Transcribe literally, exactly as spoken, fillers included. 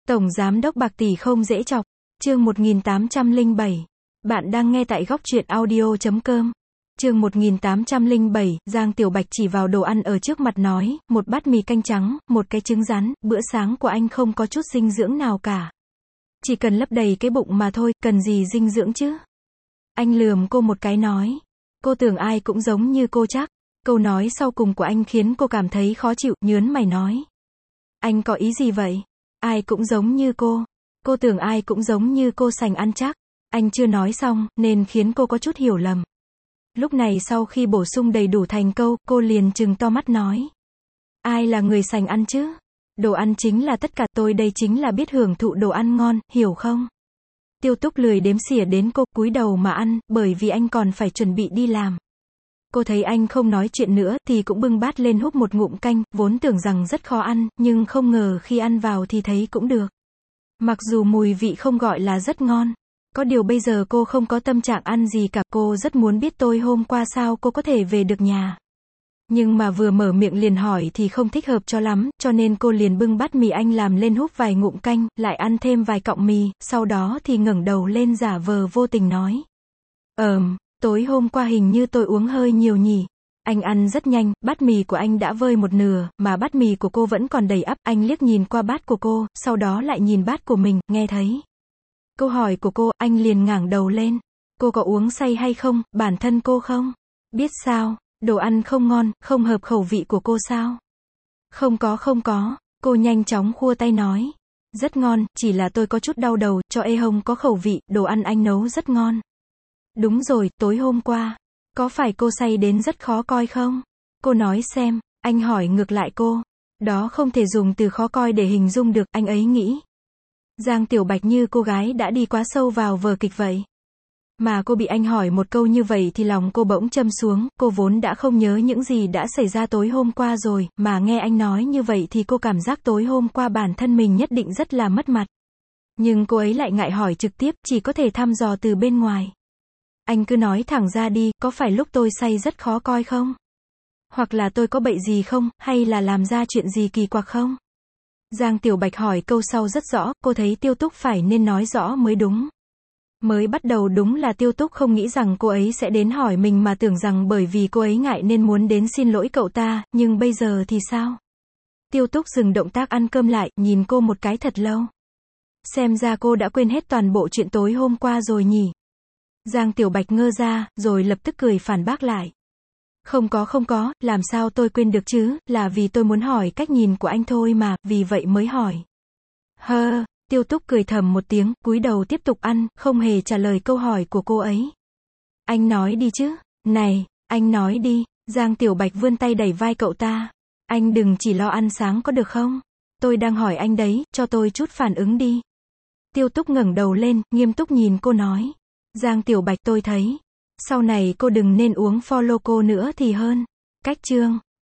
Tổng giám đốc bạc tỷ không dễ chọc. Chương một nghìn tám trăm lẻ bảy. Bạn đang nghe tại góc truyện audio chấm com. Chương một nghìn tám trăm lẻ bảy, Giang Tiểu Bạch chỉ vào đồ ăn ở trước mặt nói, một bát mì canh trắng, một cái trứng rán, bữa sáng của anh không có chút dinh dưỡng nào cả. Chỉ cần lấp đầy cái bụng mà thôi, cần gì dinh dưỡng chứ? Anh lườm cô một cái nói. Cô tưởng ai cũng giống như cô chắc. Câu nói sau cùng của anh khiến cô cảm thấy khó chịu, nhớn mày nói. Anh có ý gì vậy? Ai cũng giống như cô. Cô tưởng ai cũng giống như cô sành ăn chắc. Anh chưa nói xong, nên khiến cô có chút hiểu lầm. Lúc này sau khi bổ sung đầy đủ thành câu, cô liền trừng to mắt nói. Ai là người sành ăn chứ? Đồ ăn chính là tất cả, tôi đây chính là biết hưởng thụ đồ ăn ngon, hiểu không? Tiêu Túc lười đếm xỉa đến cô, cúi đầu mà ăn, bởi vì anh còn phải chuẩn bị đi làm. Cô thấy anh không nói chuyện nữa, thì cũng bưng bát lên húp một ngụm canh, vốn tưởng rằng rất khó ăn, nhưng không ngờ khi ăn vào thì thấy cũng được. Mặc dù mùi vị không gọi là rất ngon. Có điều bây giờ cô không có tâm trạng ăn gì cả, cô rất muốn biết tối hôm qua sao cô có thể về được nhà. Nhưng mà vừa mở miệng liền hỏi thì không thích hợp cho lắm, cho nên cô liền bưng bát mì anh làm lên húp vài ngụm canh, lại ăn thêm vài cọng mì, sau đó thì ngẩng đầu lên giả vờ vô tình nói. Ờm, tối hôm qua hình như tôi uống hơi nhiều nhỉ. Anh ăn rất nhanh, bát mì của anh đã vơi một nửa, mà bát mì của cô vẫn còn đầy ắp, anh liếc nhìn qua bát của cô, sau đó lại nhìn bát của mình, nghe thấy câu hỏi của cô, anh liền ngẩng đầu lên. Cô có uống say hay không, bản thân cô không? Biết sao, đồ ăn không ngon, không hợp khẩu vị của cô sao? Không có không có, cô nhanh chóng khua tay nói. Rất ngon, chỉ là tôi có chút đau đầu, cho ê hông có khẩu vị, đồ ăn anh nấu rất ngon. Đúng rồi, tối hôm qua, có phải cô say đến rất khó coi không? Cô nói xem, anh hỏi ngược lại cô. Đó không thể dùng từ khó coi để hình dung được, anh ấy nghĩ. Giang Tiểu Bạch như cô gái đã đi quá sâu vào vở kịch vậy. Mà cô bị anh hỏi một câu như vậy thì lòng cô bỗng châm xuống, cô vốn đã không nhớ những gì đã xảy ra tối hôm qua rồi, mà nghe anh nói như vậy thì cô cảm giác tối hôm qua bản thân mình nhất định rất là mất mặt. Nhưng cô ấy lại ngại hỏi trực tiếp, chỉ có thể thăm dò từ bên ngoài. Anh cứ nói thẳng ra đi, có phải lúc tôi say rất khó coi không? Hoặc là tôi có bậy gì không, hay là làm ra chuyện gì kỳ quặc không? Giang Tiểu Bạch hỏi câu sau rất rõ, cô thấy Tiêu Túc phải nên nói rõ mới đúng. Mới bắt đầu đúng là Tiêu Túc không nghĩ rằng cô ấy sẽ đến hỏi mình mà tưởng rằng bởi vì cô ấy ngại nên muốn đến xin lỗi cậu ta, nhưng bây giờ thì sao? Tiêu Túc dừng động tác ăn cơm lại, nhìn cô một cái thật lâu. Xem ra cô đã quên hết toàn bộ chuyện tối hôm qua rồi nhỉ? Giang Tiểu Bạch ngơ ra, rồi lập tức cười phản bác lại. Không có không có, làm sao tôi quên được chứ, là vì tôi muốn hỏi cách nhìn của anh thôi mà, vì vậy mới hỏi. Hơ, Tiêu Túc cười thầm một tiếng, cúi đầu tiếp tục ăn, không hề trả lời câu hỏi của cô ấy. Anh nói đi chứ, này, anh nói đi, Giang Tiểu Bạch vươn tay đẩy vai cậu ta. Anh đừng chỉ lo ăn sáng có được không? Tôi đang hỏi anh đấy, cho tôi chút phản ứng đi. Tiêu Túc ngẩng đầu lên, nghiêm túc nhìn cô nói. Giang Tiểu Bạch tôi thấy, sau này cô đừng nên uống Follow cô nữa thì hơn. Cách chương.